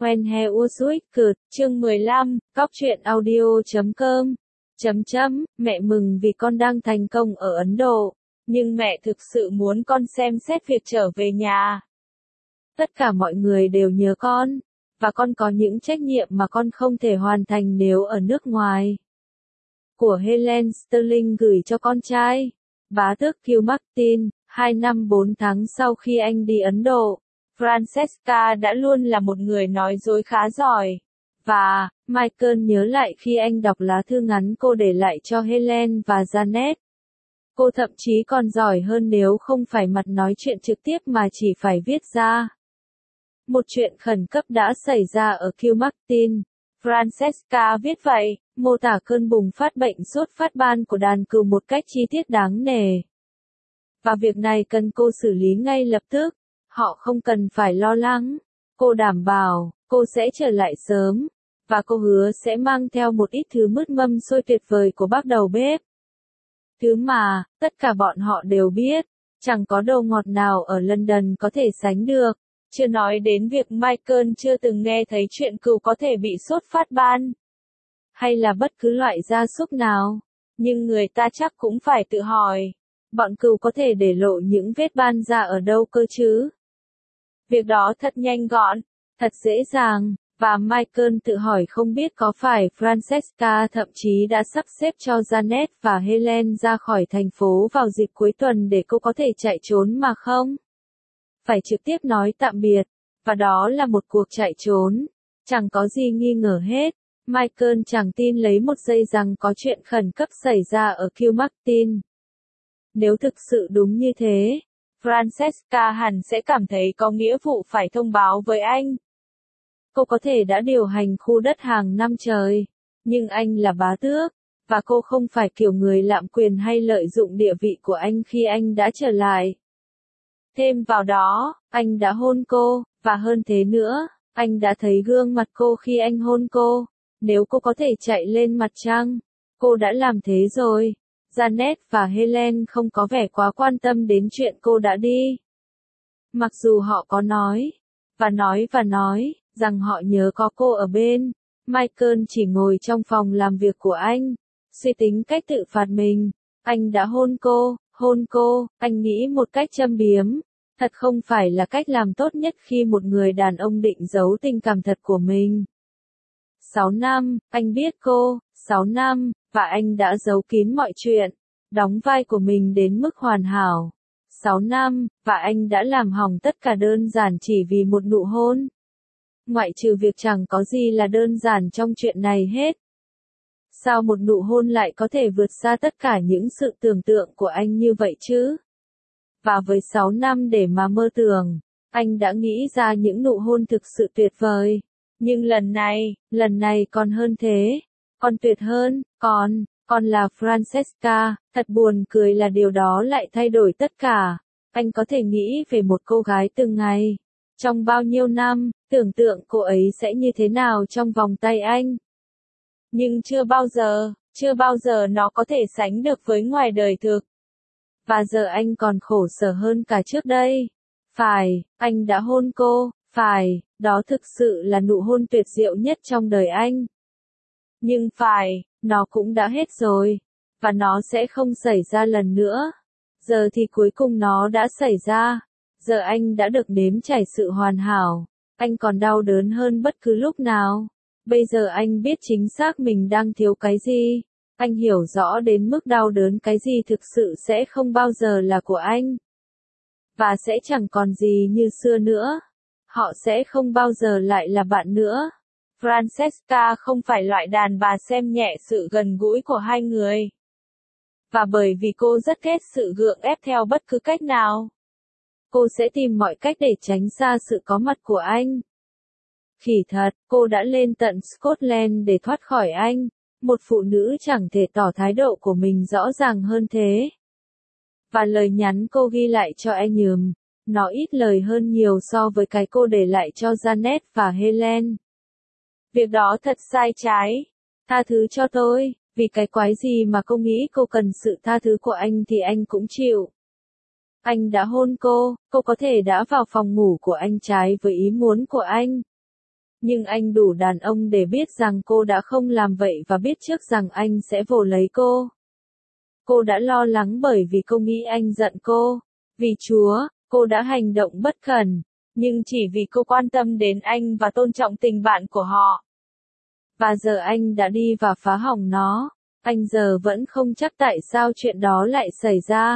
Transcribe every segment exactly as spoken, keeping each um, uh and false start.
When he was wicked, chương mười lăm, cóc truyện audio chấm com. Chấm chấm, mẹ mừng vì con đang thành công ở Ấn Độ, nhưng mẹ thực sự muốn con xem xét việc trở về nhà. Tất cả mọi người đều nhớ con, và con có những trách nhiệm mà con không thể hoàn thành nếu ở nước ngoài. Của Helen Sterling gửi cho con trai, bá tước Hugh Martin, hai năm bốn tháng sau khi anh đi Ấn Độ. Francesca đã luôn là một người nói dối khá giỏi. Và, Michael nhớ lại khi anh đọc lá thư ngắn cô để lại cho Helen và Janet. Cô thậm chí còn giỏi hơn nếu không phải mặt nói chuyện trực tiếp mà chỉ phải viết ra. Một chuyện khẩn cấp đã xảy ra ở Hugh Martin. Francesca viết vậy, mô tả cơn bùng phát bệnh sốt phát ban của đàn cừu một cách chi tiết đáng nể. Và việc này cần cô xử lý ngay lập tức. Họ không cần phải lo lắng. Cô đảm bảo, cô sẽ trở lại sớm. Và cô hứa sẽ mang theo một ít thứ mứt mâm xôi tuyệt vời của bác đầu bếp. Thứ mà, tất cả bọn họ đều biết, chẳng có đồ ngọt nào ở London có thể sánh được. Chưa nói đến việc Michael chưa từng nghe thấy chuyện cừu có thể bị sốt phát ban. Hay là bất cứ loại gia súc nào. Nhưng người ta chắc cũng phải tự hỏi. Bọn cừu có thể để lộ những vết ban ra ở đâu cơ chứ? Việc đó thật nhanh gọn, thật dễ dàng, và Michael tự hỏi không biết có phải Francesca thậm chí đã sắp xếp cho Janet và Helen ra khỏi thành phố vào dịp cuối tuần để cô có thể chạy trốn mà không? Phải trực tiếp nói tạm biệt, và đó là một cuộc chạy trốn. Chẳng có gì nghi ngờ hết. Michael chẳng tin lấy một giây rằng có chuyện khẩn cấp xảy ra ở Hugh Martin. Nếu thực sự đúng như thế, Francesca hẳn sẽ cảm thấy có nghĩa vụ phải thông báo với anh. Cô có thể đã điều hành khu đất hàng năm trời, nhưng anh là bá tước, và cô không phải kiểu người lạm quyền hay lợi dụng địa vị của anh khi anh đã trở lại. Thêm vào đó, anh đã hôn cô, và hơn thế nữa, anh đã thấy gương mặt cô khi anh hôn cô. Nếu cô có thể chạy lên mặt trăng, cô đã làm thế rồi. Janet và Helen không có vẻ quá quan tâm đến chuyện cô đã đi. Mặc dù họ có nói, và nói và nói, rằng họ nhớ có cô ở bên, Michael chỉ ngồi trong phòng làm việc của anh, suy tính cách tự phạt mình. Anh đã hôn cô, hôn cô, anh nghĩ một cách châm biếm. Thật không phải là cách làm tốt nhất khi một người đàn ông định giấu tình cảm thật của mình. Sáu năm, anh biết cô, sáu năm, và anh đã giấu kín mọi chuyện, đóng vai của mình đến mức hoàn hảo. Sáu năm, và anh đã làm hỏng tất cả đơn giản chỉ vì một nụ hôn. Ngoại trừ việc chẳng có gì là đơn giản trong chuyện này hết. Sao một nụ hôn lại có thể vượt xa tất cả những sự tưởng tượng của anh như vậy chứ? Và với sáu năm để mà mơ tưởng, anh đã nghĩ ra những nụ hôn thực sự tuyệt vời. Nhưng lần này, lần này còn hơn thế. Còn tuyệt hơn, còn, còn là Francesca. Thật buồn cười là điều đó lại thay đổi tất cả. Anh có thể nghĩ về một cô gái từng ngày. Trong bao nhiêu năm, tưởng tượng cô ấy sẽ như thế nào trong vòng tay anh. Nhưng chưa bao giờ, chưa bao giờ nó có thể sánh được với ngoài đời thực. Và giờ anh còn khổ sở hơn cả trước đây. Phải, anh đã hôn cô, phải, đó thực sự là nụ hôn tuyệt diệu nhất trong đời anh. Nhưng phải, nó cũng đã hết rồi, và nó sẽ không xảy ra lần nữa. Giờ thì cuối cùng nó đã xảy ra. Giờ anh đã được nếm trải sự hoàn hảo. Anh còn đau đớn hơn bất cứ lúc nào. Bây giờ anh biết chính xác mình đang thiếu cái gì. Anh hiểu rõ đến mức đau đớn cái gì thực sự sẽ không bao giờ là của anh. Và sẽ chẳng còn gì như xưa nữa. Họ sẽ không bao giờ lại là bạn nữa. Francesca không phải loại đàn bà xem nhẹ sự gần gũi của hai người. Và bởi vì cô rất ghét sự gượng ép theo bất cứ cách nào, cô sẽ tìm mọi cách để tránh xa sự có mặt của anh. Khỉ thật, cô đã lên tận Scotland để thoát khỏi anh. Một phụ nữ chẳng thể tỏ thái độ của mình rõ ràng hơn thế. Và lời nhắn cô ghi lại cho anh nhầm, nó ít lời hơn nhiều so với cái cô để lại cho Janet và Helen. Việc đó thật sai trái. Tha thứ cho tôi, vì cái quái gì mà cô nghĩ cô cần sự tha thứ của anh thì anh cũng chịu. Anh đã hôn cô, cô có thể đã vào phòng ngủ của anh trái với ý muốn của anh. Nhưng anh đủ đàn ông để biết rằng cô đã không làm vậy và biết trước rằng anh sẽ vồ lấy cô. Cô đã lo lắng bởi vì cô nghĩ anh giận cô. Vì Chúa, cô đã hành động bất cẩn, nhưng chỉ vì cô quan tâm đến anh và tôn trọng tình bạn của họ. Và giờ anh đã đi và phá hỏng nó. Anh giờ vẫn không chắc tại sao chuyện đó lại xảy ra.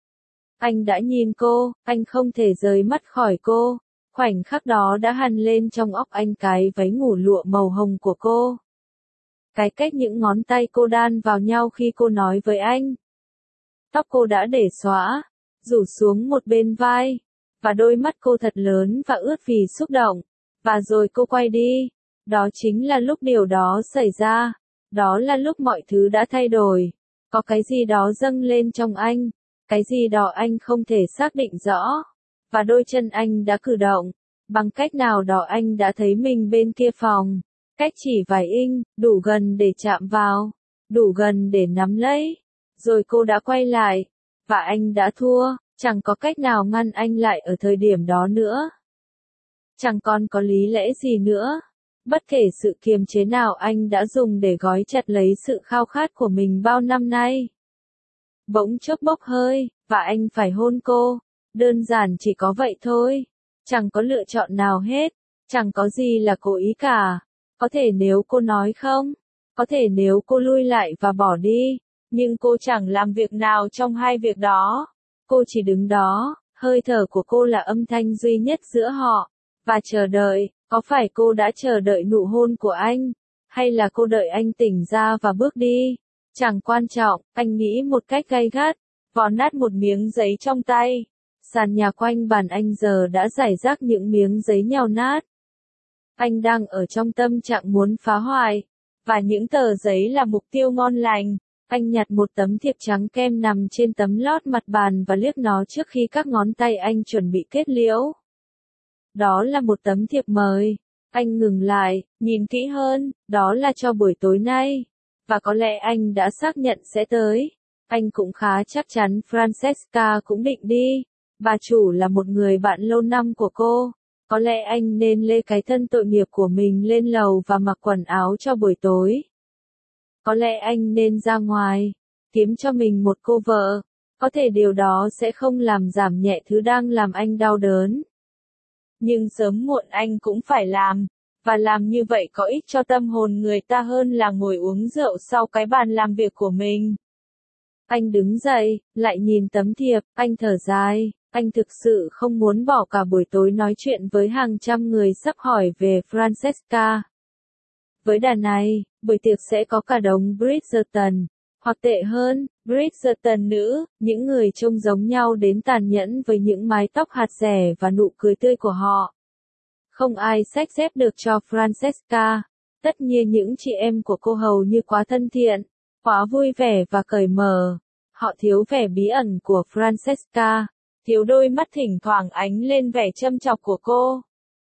Anh đã nhìn cô, anh không thể rời mắt khỏi cô. Khoảnh khắc đó đã hằn lên trong óc anh cái váy ngủ lụa màu hồng của cô. Cái cách những ngón tay cô đan vào nhau khi cô nói với anh. Tóc cô đã để xõa, rủ xuống một bên vai. Và đôi mắt cô thật lớn và ướt vì xúc động. Và rồi cô quay đi. Đó chính là lúc điều đó xảy ra. Đó là lúc mọi thứ đã thay đổi. Có cái gì đó dâng lên trong anh. Cái gì đó anh không thể xác định rõ. Và đôi chân anh đã cử động. Bằng cách nào đó anh đã thấy mình bên kia phòng. Cách chỉ vài inch, đủ gần để chạm vào. Đủ gần để nắm lấy. Rồi cô đã quay lại. Và anh đã thua. Chẳng có cách nào ngăn anh lại ở thời điểm đó nữa. Chẳng còn có lý lẽ gì nữa. Bất kể sự kiềm chế nào anh đã dùng để gói chặt lấy sự khao khát của mình bao năm nay. Bỗng chốc bốc hơi, và anh phải hôn cô. Đơn giản chỉ có vậy thôi. Chẳng có lựa chọn nào hết. Chẳng có gì là cố ý cả. Có thể nếu cô nói không. Có thể nếu cô lui lại và bỏ đi. Nhưng cô chẳng làm việc nào trong hai việc đó. Cô chỉ đứng đó, hơi thở của cô là âm thanh duy nhất giữa họ. Và chờ đợi, có phải cô đã chờ đợi nụ hôn của anh? Hay là cô đợi anh tỉnh ra và bước đi? Chẳng quan trọng, anh nghĩ một cách gay gắt, vò nát một miếng giấy trong tay. Sàn nhà quanh bàn anh giờ đã rải rác những miếng giấy nhào nát. Anh đang ở trong tâm trạng muốn phá hoại. Và những tờ giấy là mục tiêu ngon lành. Anh nhặt một tấm thiệp trắng kem nằm trên tấm lót mặt bàn và liếc nó trước khi các ngón tay anh chuẩn bị kết liễu. Đó là một tấm thiệp mời. Anh ngừng lại, nhìn kỹ hơn, đó là cho buổi tối nay. Và có lẽ anh đã xác nhận sẽ tới. Anh cũng khá chắc chắn Francesca cũng định đi. Bà chủ là một người bạn lâu năm của cô. Có lẽ anh nên lê cái thân tội nghiệp của mình lên lầu và mặc quần áo cho buổi tối. Có lẽ anh nên ra ngoài, kiếm cho mình một cô vợ. Có thể điều đó sẽ không làm giảm nhẹ thứ đang làm anh đau đớn. Nhưng sớm muộn anh cũng phải làm. Và làm như vậy có ích cho tâm hồn người ta hơn là ngồi uống rượu sau cái bàn làm việc của mình. Anh đứng dậy, lại nhìn tấm thiệp, anh thở dài. Anh thực sự không muốn bỏ cả buổi tối nói chuyện với hàng trăm người sắp hỏi về Francesca. Với đàn này, buổi tiệc sẽ có cả đống Bridgerton. Hoặc tệ hơn, Bridgerton nữ, những người trông giống nhau đến tàn nhẫn với những mái tóc hạt rẻ và nụ cười tươi của họ. Không ai xách xếp được cho Francesca. Tất nhiên những chị em của cô hầu như quá thân thiện, quá vui vẻ và cởi mở. Họ thiếu vẻ bí ẩn của Francesca, thiếu đôi mắt thỉnh thoảng ánh lên vẻ châm chọc của cô.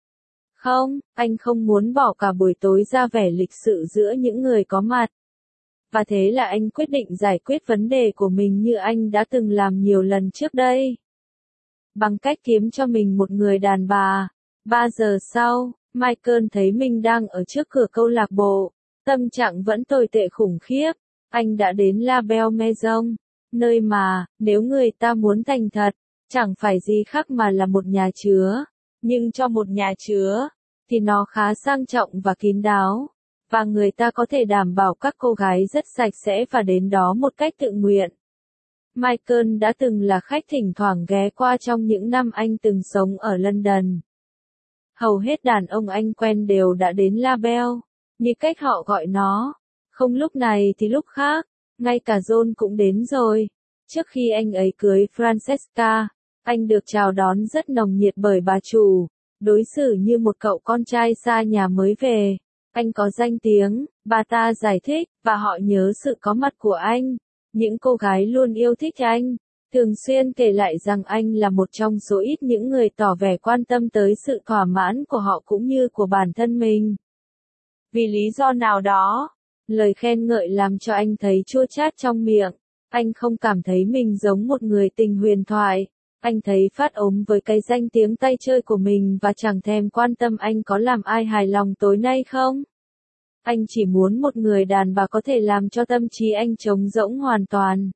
Không, anh không muốn bỏ cả buổi tối ra vẻ lịch sự giữa những người có mặt. Và thế là anh quyết định giải quyết vấn đề của mình như anh đã từng làm nhiều lần trước đây. Bằng cách kiếm cho mình một người đàn bà. Ba giờ sau, Michael thấy mình đang ở trước cửa câu lạc bộ. Tâm trạng vẫn tồi tệ khủng khiếp. Anh đã đến La Belle Maison, nơi mà, nếu người ta muốn thành thật, chẳng phải gì khác mà là một nhà chứa. Nhưng cho một nhà chứa, thì nó khá sang trọng và kín đáo. Và người ta có thể đảm bảo các cô gái rất sạch sẽ và đến đó một cách tự nguyện. Michael đã từng là khách thỉnh thoảng ghé qua trong những năm anh từng sống ở London. Hầu hết đàn ông anh quen đều đã đến La Belle, như cách họ gọi nó. Không lúc này thì lúc khác, ngay cả John cũng đến rồi. Trước khi anh ấy cưới Francesca, anh được chào đón rất nồng nhiệt bởi bà chủ, đối xử như một cậu con trai xa nhà mới về. Anh có danh tiếng, bà ta giải thích, và họ nhớ sự có mặt của anh. Những cô gái luôn yêu thích anh, thường xuyên kể lại rằng anh là một trong số ít những người tỏ vẻ quan tâm tới sự thỏa mãn của họ cũng như của bản thân mình. Vì lý do nào đó, lời khen ngợi làm cho anh thấy chua chát trong miệng. Anh không cảm thấy mình giống một người tình huyền thoại. Anh thấy phát ốm với cái danh tiếng tay chơi của mình và chẳng thèm quan tâm anh có làm ai hài lòng tối nay không. Anh chỉ muốn một người đàn bà có thể làm cho tâm trí anh trống rỗng hoàn toàn.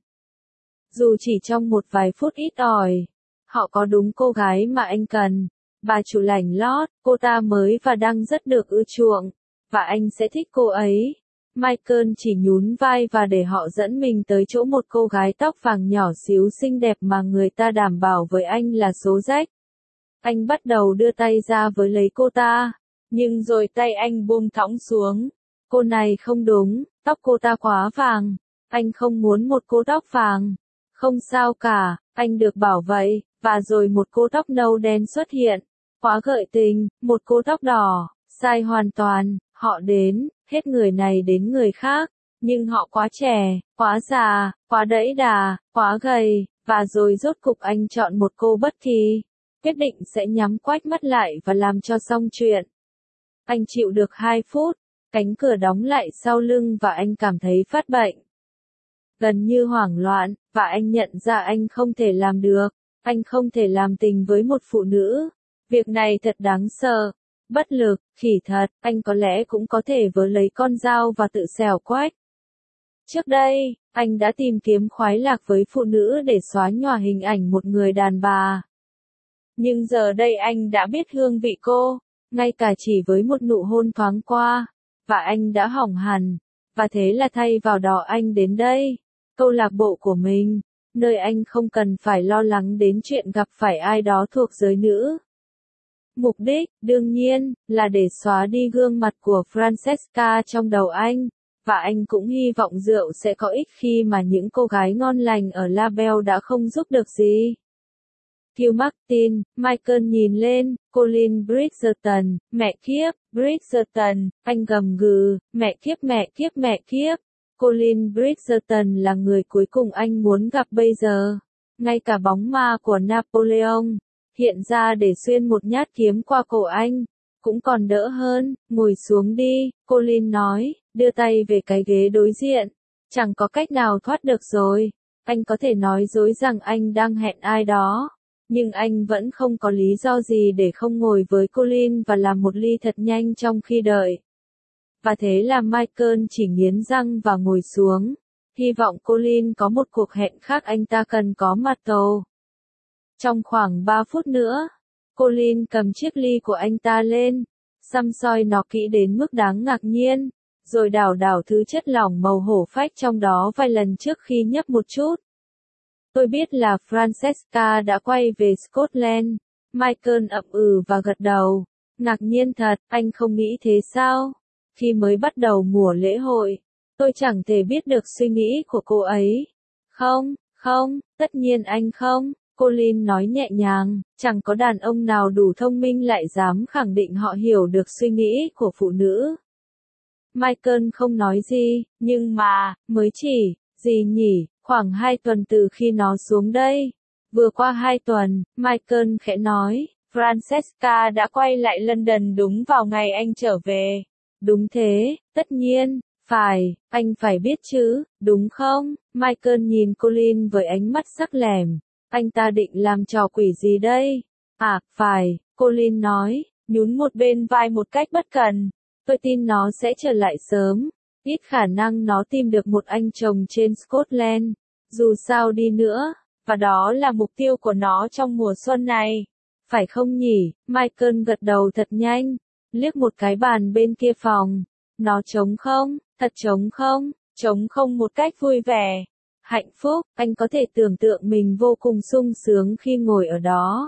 Dù chỉ trong một vài phút ít ỏi, họ có đúng cô gái mà anh cần. Bà chủ lành lót, cô ta mới và đang rất được ưa chuộng, và anh sẽ thích cô ấy. Michael chỉ nhún vai và để họ dẫn mình tới chỗ một cô gái tóc vàng nhỏ xíu xinh đẹp mà người ta đảm bảo với anh là số rách. Anh bắt đầu đưa tay ra với lấy cô ta, nhưng rồi tay anh buông thõng xuống. Cô này không đúng, tóc cô ta quá vàng. Anh không muốn một cô tóc vàng. Không sao cả, anh được bảo vậy, và rồi một cô tóc nâu đen xuất hiện. Quá gợi tình, một cô tóc đỏ, sai hoàn toàn, họ đến, hết người này đến người khác, nhưng họ quá trẻ, quá già, quá đẫy đà, quá gầy, và rồi rốt cục anh chọn một cô bất kỳ, quyết định sẽ nhắm quách mắt lại và làm cho xong chuyện. Anh chịu được hai phút, cánh cửa đóng lại sau lưng và anh cảm thấy phát bệnh. Gần như hoảng loạn, và anh nhận ra anh không thể làm được, anh không thể làm tình với một phụ nữ. Việc này thật đáng sợ, bất lực, khỉ thật, anh có lẽ cũng có thể vớ lấy con dao và tự xẻo quách. Trước đây, anh đã tìm kiếm khoái lạc với phụ nữ để xóa nhòa hình ảnh một người đàn bà. Nhưng giờ đây anh đã biết hương vị cô, ngay cả chỉ với một nụ hôn thoáng qua, và anh đã hỏng hẳn, và thế là thay vào đó anh đến đây, câu lạc bộ của mình, nơi anh không cần phải lo lắng đến chuyện gặp phải ai đó thuộc giới nữ. Mục đích, đương nhiên, là để xóa đi gương mặt của Francesca trong đầu anh, và anh cũng hy vọng rượu sẽ có ích khi mà những cô gái ngon lành ở La Belle đã không giúp được gì. Hugh Martin, Michael nhìn lên, Colin Bridgerton, mẹ kiếp, Bridgerton, anh gầm gừ, mẹ kiếp mẹ kiếp mẹ kiếp. Colin Bridgerton là người cuối cùng anh muốn gặp bây giờ. Ngay cả bóng ma của Napoleon hiện ra để xuyên một nhát kiếm qua cổ anh, cũng còn đỡ hơn. Ngồi xuống đi, Colin nói, đưa tay về cái ghế đối diện. Chẳng có cách nào thoát được rồi. Anh có thể nói dối rằng anh đang hẹn ai đó, nhưng anh vẫn không có lý do gì để không ngồi với Colin và làm một ly thật nhanh trong khi đợi. Và thế là Michael chỉ nghiến răng và ngồi xuống. Hy vọng Colin có một cuộc hẹn khác anh ta cần có mặt tàu. Trong khoảng ba phút nữa, Colin cầm chiếc ly của anh ta lên, săm soi nó kỹ đến mức đáng ngạc nhiên, rồi đảo đảo thứ chất lỏng màu hổ phách trong đó vài lần trước khi nhấp một chút. Tôi biết là Francesca đã quay về Scotland. Michael ậm ừ và gật đầu. Ngạc nhiên thật, anh không nghĩ thế sao? Khi mới bắt đầu mùa lễ hội, tôi chẳng thể biết được suy nghĩ của cô ấy. Không, không, tất nhiên anh không. Colin nói nhẹ nhàng, chẳng có đàn ông nào đủ thông minh lại dám khẳng định họ hiểu được suy nghĩ của phụ nữ. Michael không nói gì, nhưng mà, mới chỉ, gì nhỉ, khoảng hai tuần từ khi nó xuống đây. Vừa qua hai tuần, Michael khẽ nói, Francesca đã quay lại London đúng vào ngày anh trở về. Đúng thế, tất nhiên, phải, anh phải biết chứ, đúng không? Michael nhìn Colin với ánh mắt sắc lẻm. Anh ta định làm trò quỷ gì đây? À, phải, Colin nói, nhún một bên vai một cách bất cần. Tôi tin nó sẽ trở lại sớm. Ít khả năng nó tìm được một anh chồng trên Scotland. Dù sao đi nữa, và đó là mục tiêu của nó trong mùa xuân này. Phải không nhỉ? Michael gật đầu thật nhanh, liếc một cái bàn bên kia phòng. Nó trống không? Thật trống không? Trống không một cách vui vẻ. Hạnh phúc, anh có thể tưởng tượng mình vô cùng sung sướng khi ngồi ở đó.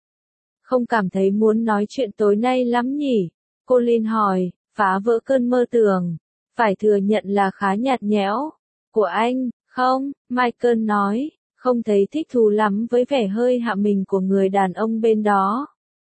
Không cảm thấy muốn nói chuyện tối nay lắm nhỉ? Colin hỏi, phá vỡ cơn mơ tưởng. Phải thừa nhận là khá nhạt nhẽo. Của anh, không, Michael nói, không thấy thích thú lắm với vẻ hơi hạ mình của người đàn ông bên đó.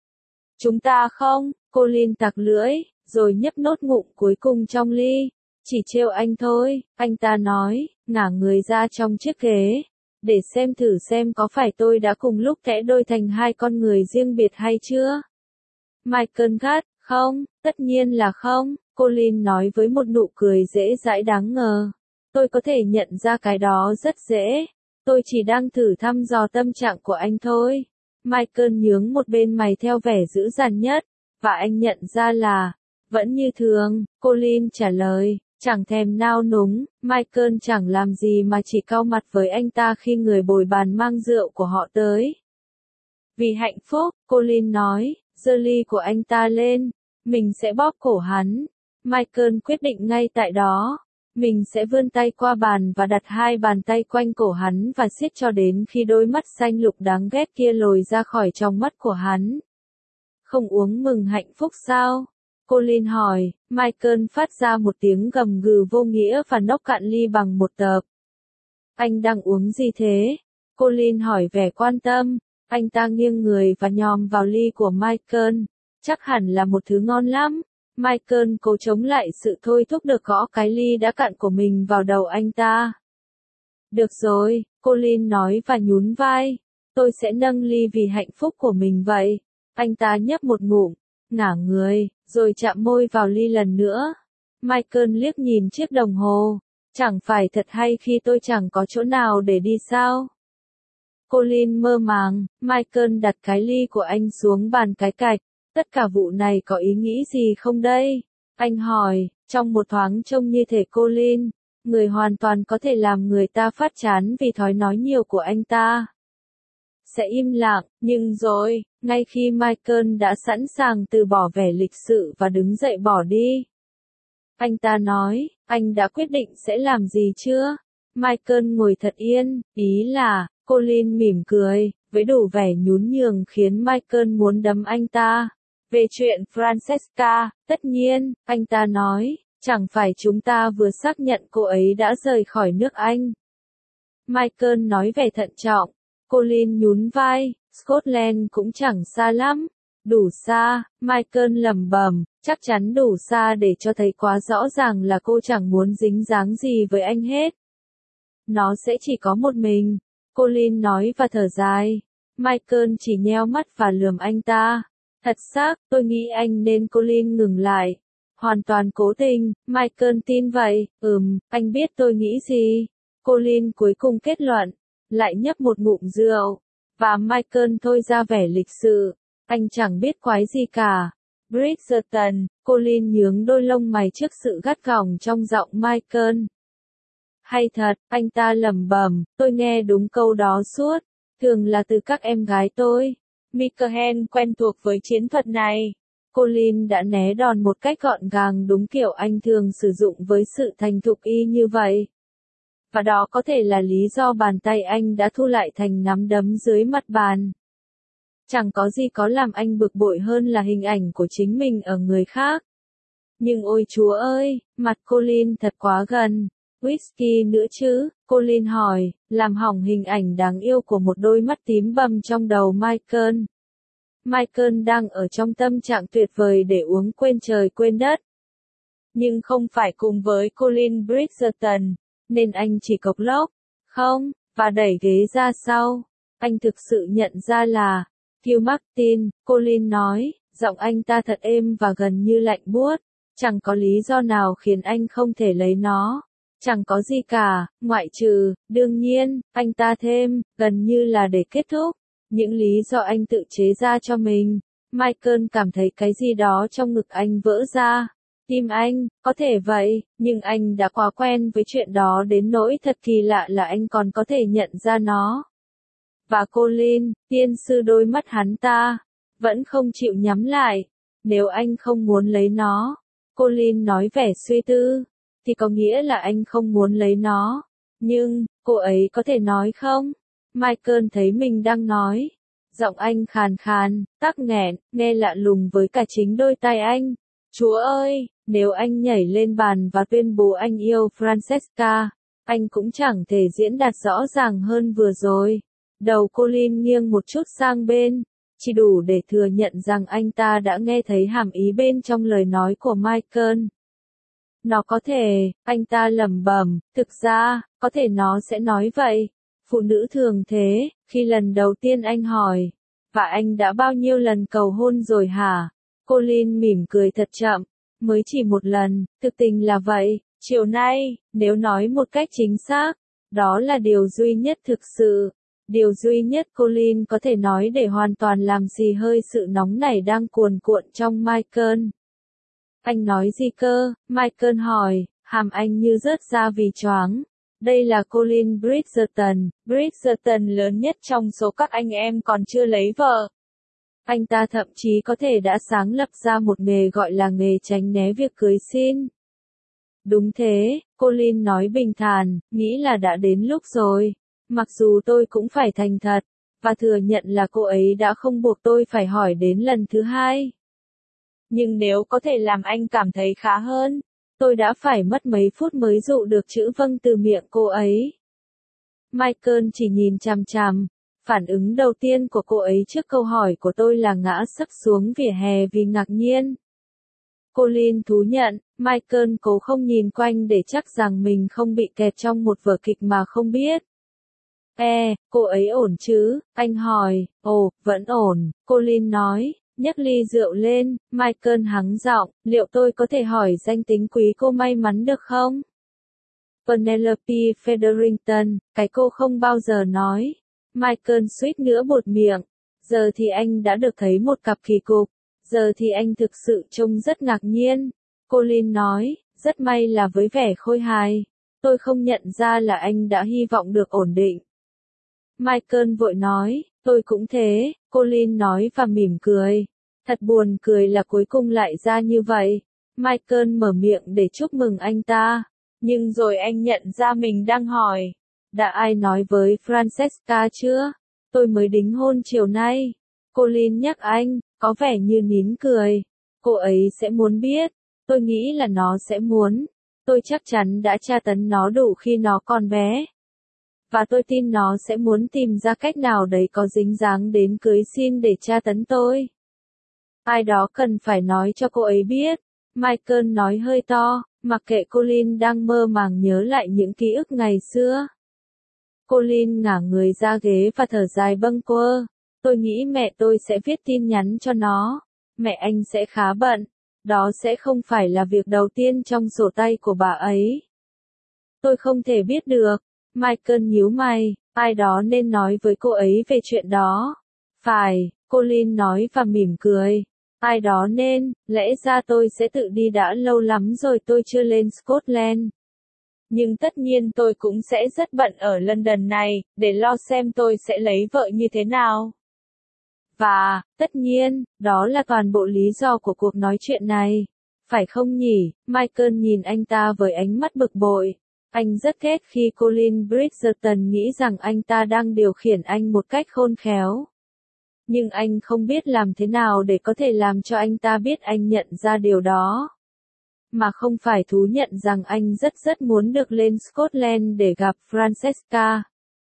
Chúng ta không, Colin tặc lưỡi, rồi nhấp nốt ngụm cuối cùng trong ly. Chỉ trêu anh thôi, anh ta nói, ngả người ra trong chiếc ghế. Để xem thử xem có phải tôi đã cùng lúc kẽ đôi thành hai con người riêng biệt hay chưa? Michael gắt, không, tất nhiên là không, Colin nói với một nụ cười dễ dãi đáng ngờ. Tôi có thể nhận ra cái đó rất dễ. Tôi chỉ đang thử thăm dò tâm trạng của anh thôi. Michael nhướng một bên mày theo vẻ dữ dằn nhất, và anh nhận ra là, vẫn như thường, Colin trả lời, chẳng thèm nao núng, Michael chẳng làm gì mà chỉ cau mặt với anh ta khi người bồi bàn mang rượu của họ tới. Vì hạnh phúc, Colin nói, giơ ly của anh ta lên, mình sẽ bóp cổ hắn. Michael quyết định ngay tại đó. Mình sẽ vươn tay qua bàn và đặt hai bàn tay quanh cổ hắn và siết cho đến khi đôi mắt xanh lục đáng ghét kia lồi ra khỏi trong mắt của hắn. Không uống mừng hạnh phúc sao? Colin hỏi, Michael phát ra một tiếng gầm gừ vô nghĩa và nốc cạn ly bằng một tợp. Anh đang uống gì thế? Colin hỏi vẻ quan tâm. Anh ta nghiêng người và nhòm vào ly của Michael. Chắc hẳn là một thứ ngon lắm. Michael cố chống lại sự thôi thúc được gõ cái ly đã cạn của mình vào đầu anh ta. Được rồi, Colin nói và nhún vai. Tôi sẽ nâng ly vì hạnh phúc của mình vậy. Anh ta nhấp một ngụm, ngả người, rồi chạm môi vào ly lần nữa. Michael liếc nhìn chiếc đồng hồ. Chẳng phải thật hay khi tôi chẳng có chỗ nào để đi sao? Colin mơ màng, Michael đặt cái ly của anh xuống bàn cái cạch. Tất cả vụ này có ý nghĩ gì không đây? Anh hỏi, trong một thoáng trông như thể Colin, người hoàn toàn có thể làm người ta phát chán vì thói nói nhiều của anh ta. Sẽ im lặng, nhưng rồi, ngay khi Michael đã sẵn sàng từ bỏ vẻ lịch sự và đứng dậy bỏ đi. Anh ta nói, anh đã quyết định sẽ làm gì chưa? Michael ngồi thật yên, ý là, Colin mỉm cười, với đủ vẻ nhún nhường khiến Michael muốn đấm anh ta. Về chuyện Francesca, tất nhiên, anh ta nói, chẳng phải chúng ta vừa xác nhận cô ấy đã rời khỏi nước Anh. Michael nói vẻ thận trọng. Colin nhún vai, Scotland cũng chẳng xa lắm. Đủ xa, Michael lẩm bẩm, chắc chắn đủ xa để cho thấy quá rõ ràng là cô chẳng muốn dính dáng gì với anh hết. Nó sẽ chỉ có một mình, Colin nói và thở dài. Michael chỉ nheo mắt và lườm anh ta. Thật xác, tôi nghĩ anh nên. Colin ngừng lại. Hoàn toàn cố tình, Michael tin vậy, ừm, anh biết tôi nghĩ gì. Colin cuối cùng kết luận, lại nhấp một ngụm rượu. Và Michael thôi ra vẻ lịch sự. Anh chẳng biết quái gì cả. Bridgerton, Colin nhướng đôi lông mày trước sự gắt gỏng trong giọng Michael. Hay thật, anh ta lẩm bẩm, tôi nghe đúng câu đó suốt. Thường là từ các em gái tôi. Michael quen thuộc với chiến thuật này. Colin đã né đòn một cách gọn gàng đúng kiểu anh thường sử dụng với sự thành thục y như vậy. Và đó có thể là lý do bàn tay anh đã thu lại thành nắm đấm dưới mặt bàn. Chẳng có gì có làm anh bực bội hơn là hình ảnh của chính mình ở người khác. Nhưng ôi chúa ơi, mặt Colin thật quá gần. Whisky nữa chứ? Colin hỏi, làm hỏng hình ảnh đáng yêu của một đôi mắt tím bầm trong đầu Michael. Michael đang ở trong tâm trạng tuyệt vời để uống quên trời quên đất. Nhưng không phải cùng với Colin Bridgerton, nên anh chỉ cộc lốc, không, và đẩy ghế ra sau. Anh thực sự nhận ra là, Hugh Martin, Colin nói, giọng anh ta thật êm và gần như lạnh buốt. Chẳng có lý do nào khiến anh không thể lấy nó. Chẳng có gì cả, ngoại trừ, đương nhiên, anh ta thêm, gần như là để kết thúc. Những lý do anh tự chế ra cho mình. Michael cảm thấy cái gì đó trong ngực anh vỡ ra. Tim anh, có thể vậy, nhưng anh đã quá quen với chuyện đó đến nỗi thật kỳ lạ là anh còn có thể nhận ra nó. Và Colin, tiên sư đôi mắt hắn ta, vẫn không chịu nhắm lại. Nếu anh không muốn lấy nó, Colin nói vẻ suy tư, thì có nghĩa là anh không muốn lấy nó. Nhưng, cô ấy có thể nói không? Michael thấy mình đang nói. Giọng anh khàn khàn, tắc nghẹn, nghe lạ lùng với cả chính đôi tai anh. Chúa ơi, nếu anh nhảy lên bàn và tuyên bố anh yêu Francesca, anh cũng chẳng thể diễn đạt rõ ràng hơn vừa rồi. Đầu Colin nghiêng một chút sang bên, chỉ đủ để thừa nhận rằng anh ta đã nghe thấy hàm ý bên trong lời nói của Michael. Nó có thể, anh ta lẩm bẩm, thực ra, có thể nó sẽ nói vậy. Phụ nữ thường thế, khi lần đầu tiên anh hỏi, và anh đã bao nhiêu lần cầu hôn rồi hả? Colin mỉm cười thật chậm, mới chỉ một lần, thực tình là vậy. Chiều nay, nếu nói một cách chính xác, Đó là điều duy nhất thực sự. Điều duy nhất Colin có thể nói để hoàn toàn làm xì hơi sự nóng nảy đang cuồn cuộn trong Michael. Anh nói gì cơ? Michael hỏi, hàm anh như rớt ra vì choáng. Đây là Colin Bridgerton, Bridgerton lớn nhất trong số các anh em còn chưa lấy vợ. Anh ta thậm chí có thể đã sáng lập ra một nghề gọi là nghề tránh né việc cưới xin. Đúng thế, Colin nói bình thản, nghĩ là đã đến lúc rồi. Mặc dù tôi cũng phải thành thật, và thừa nhận là cô ấy đã không buộc tôi phải hỏi đến lần thứ hai. Nhưng nếu có thể làm anh cảm thấy khá hơn, tôi đã phải mất mấy phút mới dụ được chữ vâng từ miệng cô ấy. Michael chỉ nhìn chằm chằm. Phản ứng đầu tiên của cô ấy trước câu hỏi của tôi là ngã sấp xuống vỉa hè vì ngạc nhiên. Colin thú nhận, Michael cố không nhìn quanh để chắc rằng mình không bị kẹt trong một vở kịch mà không biết. E, cô ấy ổn chứ? Anh hỏi. Ồ, vẫn ổn, Colin nói, nhấc ly rượu lên. Michael hắng giọng, liệu tôi có thể hỏi danh tính quý cô may mắn được không? Penelope Featherington, cái cô không bao giờ nói. Michael suýt nữa buột miệng. Giờ thì anh đã được thấy một cặp kỳ cục. Giờ thì anh thực sự trông rất ngạc nhiên. Colin nói, rất may là với vẻ khôi hài. Tôi không nhận ra là anh đã hy vọng được ổn định. Michael vội nói, tôi cũng thế, Colin nói và mỉm cười. Thật buồn cười là cuối cùng lại ra như vậy. Michael mở miệng để chúc mừng anh ta. Nhưng rồi anh nhận ra mình đang hỏi. Đã ai nói với Francesca chưa? Tôi mới đính hôn chiều nay. Colin nhắc anh, có vẻ như nín cười. Cô ấy sẽ muốn biết. Tôi nghĩ là nó sẽ muốn. Tôi chắc chắn đã tra tấn nó đủ khi nó còn bé. Và tôi tin nó sẽ muốn tìm ra cách nào đấy có dính dáng đến cưới xin để tra tấn tôi. Ai đó cần phải nói cho cô ấy biết. Michael nói hơi to, mặc kệ Colin đang mơ màng nhớ lại những ký ức ngày xưa. Colin ngả người ra ghế và thở dài bâng quơ. Tôi nghĩ mẹ tôi sẽ viết tin nhắn cho nó. Mẹ anh sẽ khá bận. Đó sẽ không phải là việc đầu tiên trong sổ tay của bà ấy. Tôi không thể biết được. Michael nhíu mày. Ai đó nên nói với cô ấy về chuyện đó. Phải, Colin nói và mỉm cười. Ai đó nên, lẽ ra tôi sẽ tự đi đã lâu lắm rồi tôi chưa lên Scotland. Nhưng tất nhiên tôi cũng sẽ rất bận ở London này, để lo xem tôi sẽ lấy vợ như thế nào. Và, tất nhiên, đó là toàn bộ lý do của cuộc nói chuyện này. Phải không nhỉ? Michael nhìn anh ta với ánh mắt bực bội. Anh rất ghét khi Colin Bridgerton nghĩ rằng anh ta đang điều khiển anh một cách khôn khéo. Nhưng anh không biết làm thế nào để có thể làm cho anh ta biết anh nhận ra điều đó. Mà không phải thú nhận rằng anh rất rất muốn được lên Scotland để gặp Francesca.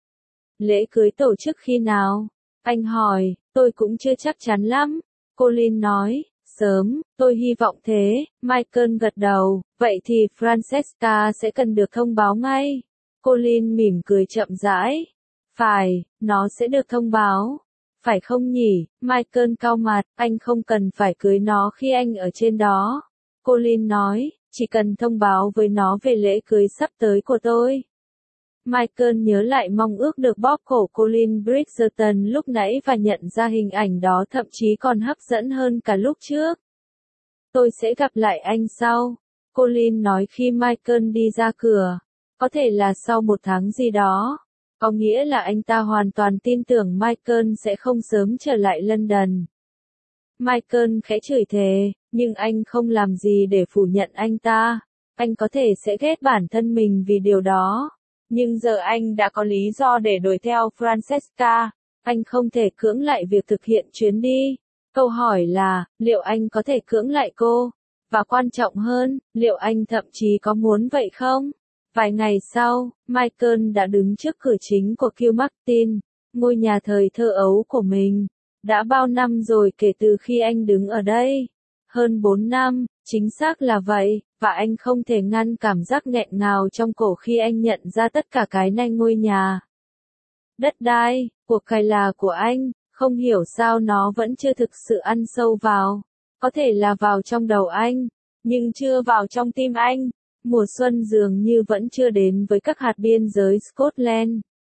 Lễ cưới tổ chức khi nào? Anh hỏi, tôi cũng chưa chắc chắn lắm. Colin nói, sớm, tôi hy vọng thế. Michael gật đầu, vậy thì Francesca sẽ cần được thông báo ngay. Colin mỉm cười chậm rãi. Phải, nó sẽ được thông báo. Phải không nhỉ? Michael cau mặt, anh không cần phải cưới nó khi anh ở trên đó. Colin nói, chỉ cần thông báo với nó về lễ cưới sắp tới của tôi. Michael nhớ lại mong ước được bóp cổ Colin Bridgerton lúc nãy và nhận ra hình ảnh đó thậm chí còn hấp dẫn hơn cả lúc trước. Tôi sẽ gặp lại anh sau. Colin nói khi Michael đi ra cửa. Có thể là sau một tháng gì đó. Có nghĩa là anh ta hoàn toàn tin tưởng Michael sẽ không sớm trở lại London. Michael khẽ chửi thề, nhưng anh không làm gì để phủ nhận anh ta. Anh có thể sẽ ghét bản thân mình vì điều đó. Nhưng giờ anh đã có lý do để đuổi theo Francesca. Anh không thể cưỡng lại việc thực hiện chuyến đi. Câu hỏi là, liệu anh có thể cưỡng lại cô? Và quan trọng hơn, liệu anh thậm chí có muốn vậy không? Vài ngày sau, Michael đã đứng trước cửa chính của Kilmartin, ngôi nhà thời thơ ấu của mình. Đã bao năm rồi kể từ khi anh đứng ở đây? Hơn bốn năm, chính xác là vậy, và anh không thể ngăn cảm giác nghẹn ngào trong cổ khi anh nhận ra tất cả cái này ngôi nhà. Đất đai, cuộc cày là của anh, không hiểu sao nó vẫn chưa thực sự ăn sâu vào. Có thể là vào trong đầu anh, nhưng chưa vào trong tim anh. Mùa xuân dường như vẫn chưa đến với các hạt biên giới Scotland.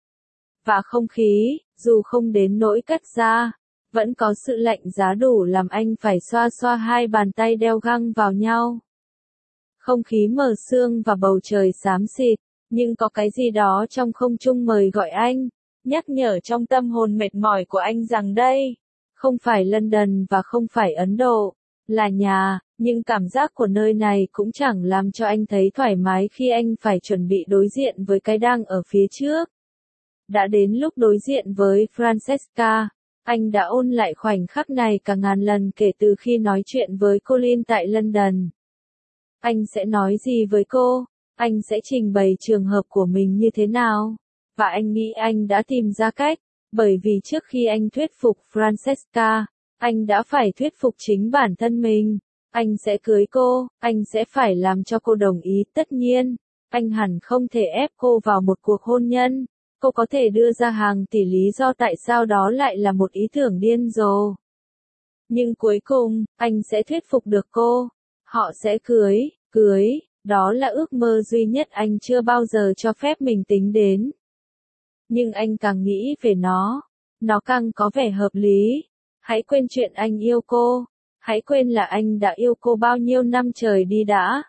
Và không khí, dù không đến nỗi cắt da, vẫn có sự lạnh giá đủ làm anh phải xoa xoa hai bàn tay đeo găng vào nhau. Không khí mờ sương và bầu trời xám xịt, nhưng có cái gì đó trong không trung mời gọi anh, nhắc nhở trong tâm hồn mệt mỏi của anh rằng đây không phải London và không phải Ấn Độ, là nhà, nhưng cảm giác của nơi này cũng chẳng làm cho anh thấy thoải mái khi anh phải chuẩn bị đối diện với cái đang ở phía trước. Đã đến lúc đối diện với Francesca, anh đã ôn lại khoảnh khắc này cả ngàn lần kể từ khi nói chuyện với Colin tại London. Anh sẽ nói gì với cô? Anh sẽ trình bày trường hợp của mình như thế nào? Và anh nghĩ anh đã tìm ra cách, bởi vì trước khi anh thuyết phục Francesca, anh đã phải thuyết phục chính bản thân mình. Anh sẽ cưới cô, anh sẽ phải làm cho cô đồng ý tất nhiên. Anh hẳn không thể ép cô vào một cuộc hôn nhân. Cô có thể đưa ra hàng tỷ lý do tại sao đó lại là một ý tưởng điên rồ. Nhưng cuối cùng, anh sẽ thuyết phục được cô. Họ sẽ cưới, cưới, đó là ước mơ duy nhất anh chưa bao giờ cho phép mình tính đến. Nhưng anh càng nghĩ về nó, nó càng có vẻ hợp lý. Hãy quên chuyện anh yêu cô. Hãy quên là anh đã yêu cô bao nhiêu năm trời đi đã.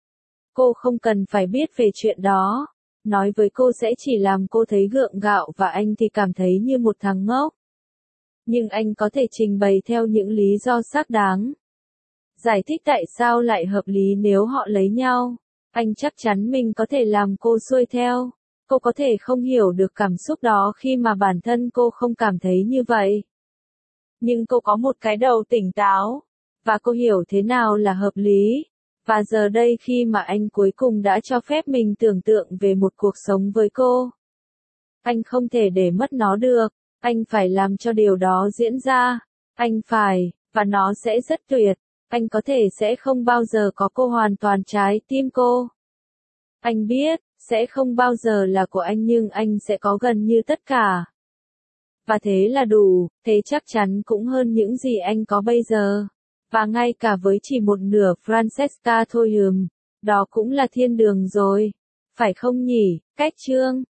Cô không cần phải biết về chuyện đó. Nói với cô sẽ chỉ làm cô thấy gượng gạo và anh thì cảm thấy như một thằng ngốc. Nhưng anh có thể trình bày theo những lý do xác đáng. Giải thích tại sao lại hợp lý nếu họ lấy nhau. Anh chắc chắn mình có thể làm cô xuôi theo. Cô có thể không hiểu được cảm xúc đó khi mà bản thân cô không cảm thấy như vậy. Nhưng cô có một cái đầu tỉnh táo. Và cô hiểu thế nào là hợp lý. Và giờ đây khi mà anh cuối cùng đã cho phép mình tưởng tượng về một cuộc sống với cô. Anh không thể để mất nó được. Anh phải làm cho điều đó diễn ra. Anh phải, và nó sẽ rất tuyệt. Anh có thể sẽ không bao giờ có cô hoàn toàn trái tim cô. Anh biết, sẽ không bao giờ là của anh nhưng anh sẽ có gần như tất cả. Và thế là đủ, thế chắc chắn cũng hơn những gì anh có bây giờ. Và ngay cả với chỉ một nửa Francesca thôi ừm, đó cũng là thiên đường rồi. Phải không nhỉ, cách chương.